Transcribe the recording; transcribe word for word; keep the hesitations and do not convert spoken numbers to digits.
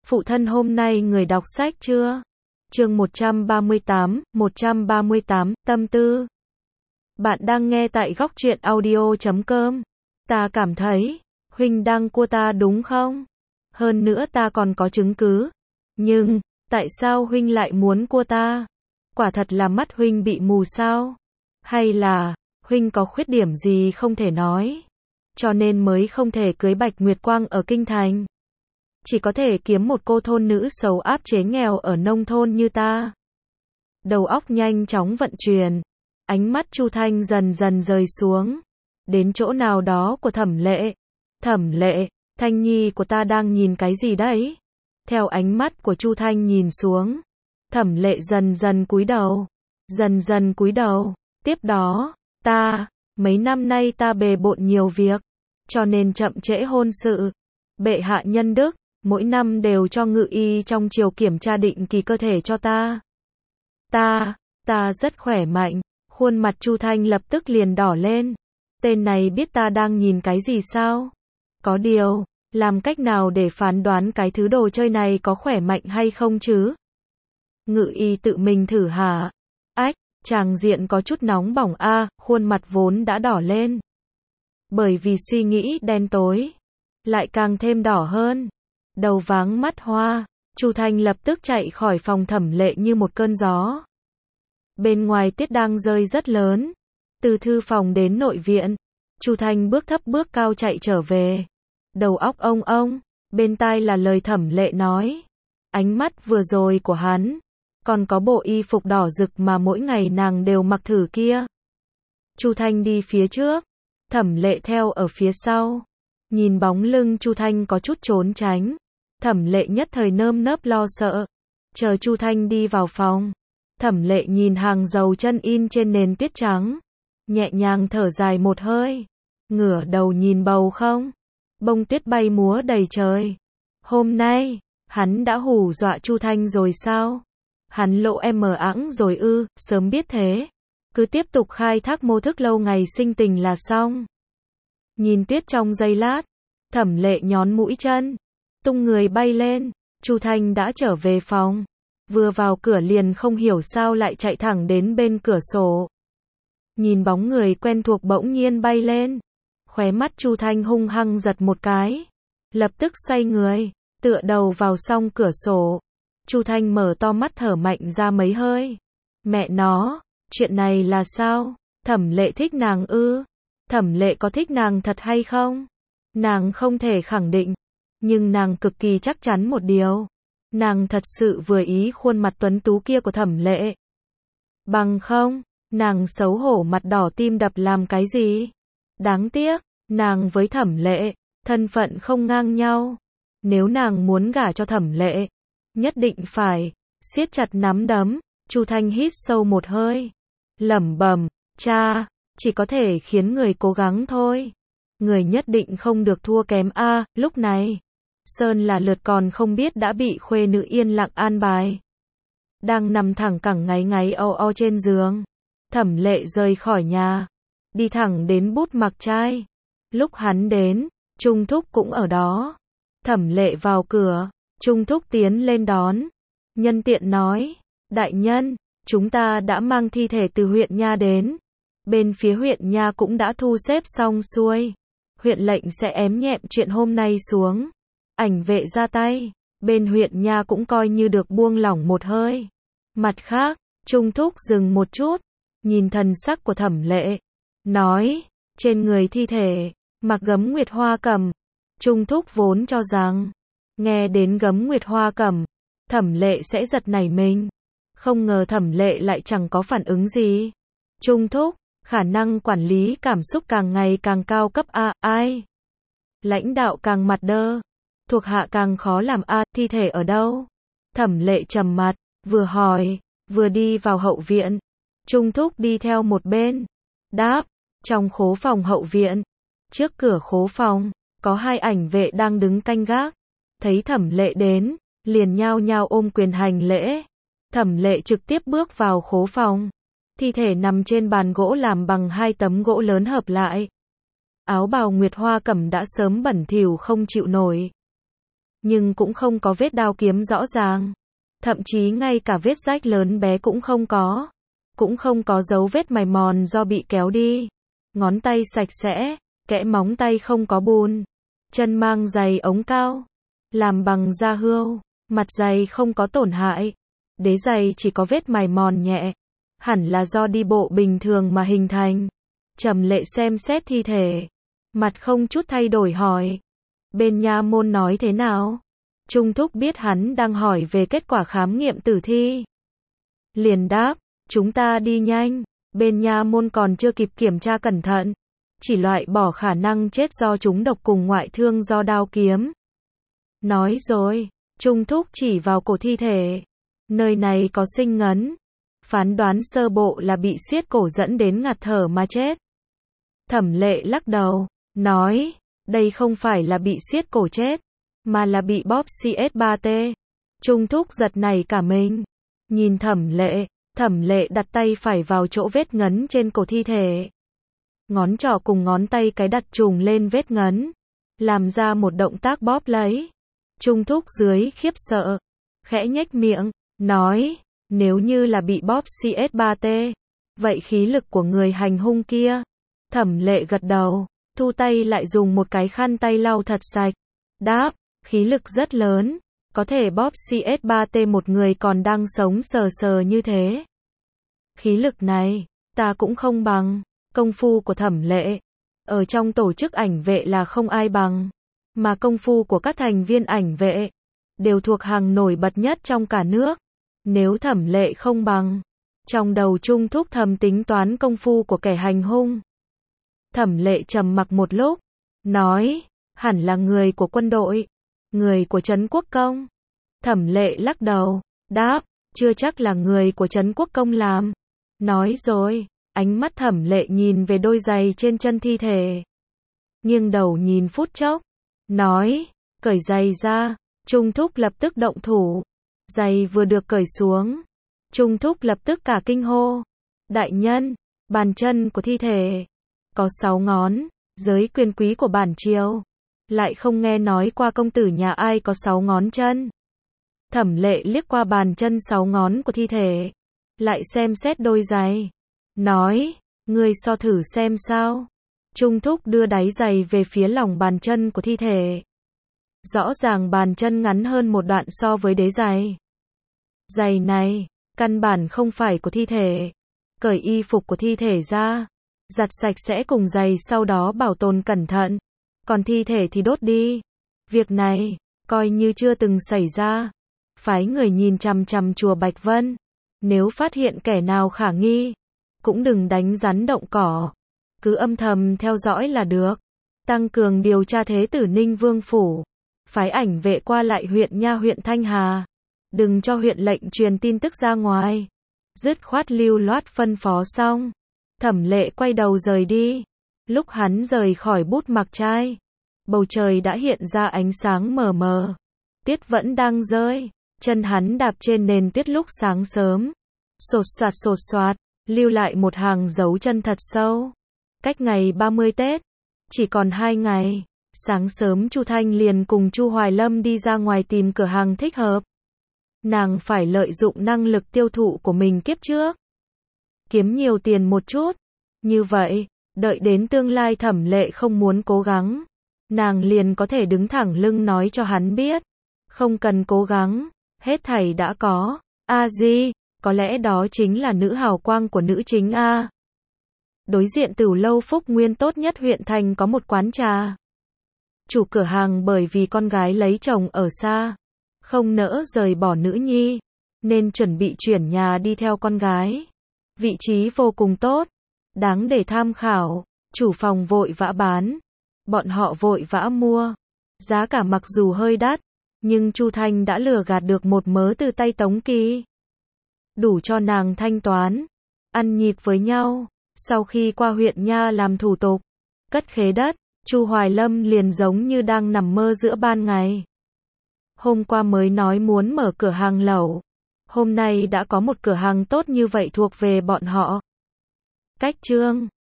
Phụ thân hôm nay người đọc sách chưa? Chương một trăm ba mươi tám, một trăm ba mươi tám, tâm tư. Bạn đang nghe tại góc truyện audio chấm com. Ta cảm thấy, huynh đang cua ta đúng không? Hơn nữa ta còn có chứng cứ. Nhưng, tại sao huynh lại muốn cua ta? Quả thật là mắt huynh bị mù sao? Hay là, huynh có khuyết điểm gì không thể nói? Cho nên mới không thể cưới Bạch Nguyệt Quang ở kinh thành. Chỉ có thể kiếm một cô thôn nữ xấu áp chế nghèo ở nông thôn như ta. Đầu óc nhanh chóng vận chuyển. Ánh mắt Chu Thanh dần dần rời xuống. Đến chỗ nào đó của Thẩm Lệ. Thẩm Lệ, Thanh Nhi của ta đang nhìn cái gì đấy? Theo ánh mắt của Chu Thanh nhìn xuống. Thẩm Lệ dần dần cúi đầu. Dần dần cúi đầu. Tiếp đó, ta, mấy năm nay ta bề bộn nhiều việc. Cho nên chậm trễ hôn sự. Bệ hạ nhân đức, mỗi năm đều cho ngự y trong triều kiểm tra định kỳ cơ thể cho ta. Ta, ta rất khỏe mạnh. Khuôn mặt Chu Thanh lập tức liền đỏ lên. Tên này biết ta đang nhìn cái gì sao? Có điều, làm cách nào để phán đoán cái thứ đồ chơi này có khỏe mạnh hay không chứ? Ngự y tự mình thử hả? Ách, tràng diện có chút nóng bỏng a, à, khuôn mặt vốn đã đỏ lên. Bởi vì suy nghĩ đen tối, lại càng thêm đỏ hơn. Đầu váng mắt hoa, Chu Thanh lập tức chạy khỏi phòng Thẩm Lệ như một cơn gió. Bên ngoài tuyết đang rơi rất lớn. Từ thư phòng đến nội viện, Chu Thanh bước thấp bước cao chạy trở về. Đầu óc ông ông, bên tai là lời Thẩm Lệ nói. Ánh mắt vừa rồi của hắn, còn có bộ y phục đỏ rực mà mỗi ngày nàng đều mặc thử kia. Chu Thanh đi phía trước, Thẩm Lệ theo ở phía sau. Nhìn bóng lưng Chu Thanh có chút trốn tránh, Thẩm Lệ nhất thời nơm nớp lo sợ. Chờ Chu Thanh đi vào phòng, Thẩm Lệ nhìn hàng dầu chân in trên nền tuyết trắng, nhẹ nhàng thở dài một hơi, ngửa đầu nhìn bầu không, bông tuyết bay múa đầy trời. Hôm nay, hắn đã hù dọa Chu Thanh rồi sao? Hắn lộ em mờ ẵng rồi ư? Sớm biết thế, cứ tiếp tục khai thác mô thức lâu ngày sinh tình là xong. Nhìn tuyết trong giây lát, Thẩm Lệ nhón mũi chân, tung người bay lên. Chu Thanh đã trở về phòng, vừa vào cửa liền không hiểu sao lại chạy thẳng đến bên cửa sổ. Nhìn bóng người quen thuộc bỗng nhiên bay lên, khóe mắt Chu Thanh hung hăng giật một cái, lập tức xoay người, tựa đầu vào song cửa sổ. Chu Thanh mở to mắt thở mạnh ra mấy hơi. Mẹ nó, chuyện này là sao? Thẩm Lệ thích nàng ư? Thẩm Lệ có thích nàng thật hay không? Nàng không thể khẳng định, nhưng nàng cực kỳ chắc chắn một điều. Nàng thật sự vừa ý khuôn mặt tuấn tú kia của Thẩm Lệ. Bằng không, nàng xấu hổ mặt đỏ tim đập làm cái gì? Đáng tiếc, nàng với Thẩm Lệ, thân phận không ngang nhau. Nếu nàng muốn gả cho Thẩm Lệ, nhất định phải siết chặt nắm đấm. Chu Thanh hít sâu một hơi, lẩm bẩm, cha, chỉ có thể khiến người cố gắng thôi. Người nhất định không được thua kém a. À, lúc này, Sơn là lượt còn không biết đã bị khuê nữ yên lặng an bài. Đang nằm thẳng cẳng ngáy ngáy o o trên giường. Thẩm Lệ rời khỏi nhà, đi thẳng đến bút mặc trai. Lúc hắn đến, Trung Thúc cũng ở đó. Thẩm Lệ vào cửa, Trung Thúc tiến lên đón. Nhân tiện nói, đại nhân, chúng ta đã mang thi thể từ huyện nha đến. Bên phía huyện nha cũng đã thu xếp xong xuôi. Huyện lệnh sẽ ém nhẹm chuyện hôm nay xuống. Ảnh vệ ra tay, bên huyện nha cũng coi như được buông lỏng một hơi. Mặt khác, Trung Thúc dừng một chút, nhìn thần sắc của Thẩm Lệ, nói, trên người thi thể, mặc gấm nguyệt hoa cẩm. Trung Thúc vốn cho rằng, nghe đến gấm nguyệt hoa cẩm, Thẩm Lệ sẽ giật nảy mình. Không ngờ Thẩm Lệ lại chẳng có phản ứng gì. Trung Thúc, khả năng quản lý cảm xúc càng ngày càng cao cấp a, à, ai? Lãnh đạo càng mặt đơ, thuộc hạ càng khó làm a, à, thi thể ở đâu? Thẩm Lệ trầm mặt, vừa hỏi, vừa đi vào hậu viện. Trung Thúc đi theo một bên, đáp, trong khố phòng hậu viện. Trước cửa khố phòng, có hai ảnh vệ đang đứng canh gác. Thấy Thẩm Lệ đến, liền nhao nhao ôm quyền hành lễ. Thẩm Lệ trực tiếp bước vào khố phòng. Thi thể nằm trên bàn gỗ làm bằng hai tấm gỗ lớn hợp lại. Áo bào nguyệt hoa cẩm đã sớm bẩn thỉu không chịu nổi. nhưng cũng không có vết đao kiếm rõ ràng. Thậm chí ngay cả vết rách lớn bé cũng không có. Cũng không có dấu vết mài mòn do bị kéo đi. Ngón tay sạch sẽ, kẽ móng tay không có bùn. Chân mang giày ống cao, làm bằng da hươu, mặt giày không có tổn hại. Đế giày chỉ có vết mài mòn nhẹ, hẳn là do đi bộ bình thường mà hình thành. Trầm Lệ xem xét thi thể, mặt không chút thay đổi hỏi, bên nha môn nói thế nào? Trung thúc biết hắn đang hỏi về kết quả khám nghiệm tử thi, liền đáp, chúng ta đi nhanh, bên nha môn còn chưa kịp kiểm tra cẩn thận, chỉ loại bỏ khả năng chết do trúng độc cùng ngoại thương do đao kiếm. Nói rồi, Trung thúc chỉ vào cổ thi thể, nơi này có sinh ngấn, phán đoán sơ bộ là bị siết cổ dẫn đến ngạt thở mà chết. Thẩm Lệ lắc đầu, nói, đây không phải là bị siết cổ chết, mà là bị bóp C S ba T. Trung thúc giật nảy cả mình, nhìn Thẩm Lệ, Thẩm Lệ đặt tay phải vào chỗ vết ngấn trên cổ thi thể. Ngón trỏ cùng ngón tay cái đặt trùng lên vết ngấn, làm ra một động tác bóp lấy. Trung thúc dưới khiếp sợ, khẽ nhếch miệng, nói, nếu như là bị bóp C S ba T, vậy khí lực của người hành hung kia. Thẩm Lệ gật đầu, thu tay lại dùng một cái khăn tay lau thật sạch. Đáp, khí lực rất lớn, có thể bóp C S ba T một người còn đang sống sờ sờ như thế. Khí lực này, ta cũng không bằng. Công phu của Thẩm Lệ, ở trong tổ chức ảnh vệ là không ai bằng. Mà công phu của các thành viên ảnh vệ, đều thuộc hàng nổi bật nhất trong cả nước. Nếu Thẩm Lệ không bằng, trong đầu Trung thúc thầm tính toán công phu của kẻ hành hung. Thẩm Lệ trầm mặc một lúc, nói, hẳn là người của quân đội, người của Trấn Quốc Công. Thẩm Lệ lắc đầu, đáp, chưa chắc là người của Trấn Quốc Công làm. Nói rồi, ánh mắt Thẩm Lệ nhìn về đôi giày trên chân thi thể. Nghiêng đầu nhìn phút chốc, nói, cởi giày ra. Trung thúc lập tức động thủ. Giày vừa được cởi xuống, Trung thúc lập tức cả kinh hô, đại nhân, bàn chân của thi thể có sáu ngón, giới quyền quý của bản triều lại không nghe nói qua công tử nhà ai có sáu ngón chân. Thẩm Lệ liếc qua bàn chân sáu ngón của thi thể, lại xem xét đôi giày, nói, ngươi so thử xem sao. Trung thúc đưa đáy giày về phía lòng bàn chân của thi thể. Rõ ràng bàn chân ngắn hơn một đoạn so với đế giày. Giày này, căn bản không phải của thi thể. Cởi y phục của thi thể ra, giặt sạch sẽ cùng giày sau đó bảo tồn cẩn thận. Còn thi thể thì đốt đi. Việc này, coi như chưa từng xảy ra. Phái người nhìn chằm chằm chùa Bạch Vân. Nếu phát hiện kẻ nào khả nghi, cũng đừng đánh rắn động cỏ. Cứ âm thầm theo dõi là được. Tăng cường điều tra thế tử Ninh Vương Phủ. Phái ảnh vệ qua lại huyện Nha huyện Thanh Hà. Đừng cho huyện lệnh truyền tin tức ra ngoài. Dứt khoát lưu loát phân phó xong. Thẩm Lệ quay đầu rời đi. Lúc hắn rời khỏi bút mặc trai, bầu trời đã hiện ra ánh sáng mờ mờ. Tuyết vẫn đang rơi. Chân hắn đạp trên nền tuyết lúc sáng sớm. Sột soạt sột soạt, lưu lại một hàng dấu chân thật sâu. Cách ngày ba mươi Tết, chỉ còn hai ngày. Sáng sớm Chu Thanh liền cùng Chu Hoài Lâm đi ra ngoài tìm cửa hàng thích hợp. Nàng phải lợi dụng năng lực tiêu thụ của mình kiếp trước, kiếm nhiều tiền một chút. Như vậy, đợi đến tương lai Thẩm Lệ không muốn cố gắng, nàng liền có thể đứng thẳng lưng nói cho hắn biết. Không cần cố gắng, hết thảy đã có. A Di, có lẽ đó chính là nữ hào quang của nữ chính A. Đối diện Tửu lâu Phúc Nguyên tốt nhất huyện thành có một quán trà. Chủ cửa hàng bởi vì con gái lấy chồng ở xa, không nỡ rời bỏ nữ nhi, nên chuẩn bị chuyển nhà đi theo con gái. Vị trí vô cùng tốt, đáng để tham khảo. Chủ phòng vội vã bán, bọn họ vội vã mua. Giá cả mặc dù hơi đắt, nhưng Chu Thanh đã lừa gạt được một mớ từ tay Tống Kỳ, đủ cho nàng thanh toán, ăn nhịp với nhau. Sau khi qua huyện Nha làm thủ tục, cất khế đất, Chu Hoài Lâm liền giống như đang nằm mơ giữa ban ngày. Hôm qua mới nói muốn mở cửa hàng lẩu, hôm nay đã có một cửa hàng tốt như vậy thuộc về bọn họ. Cách chương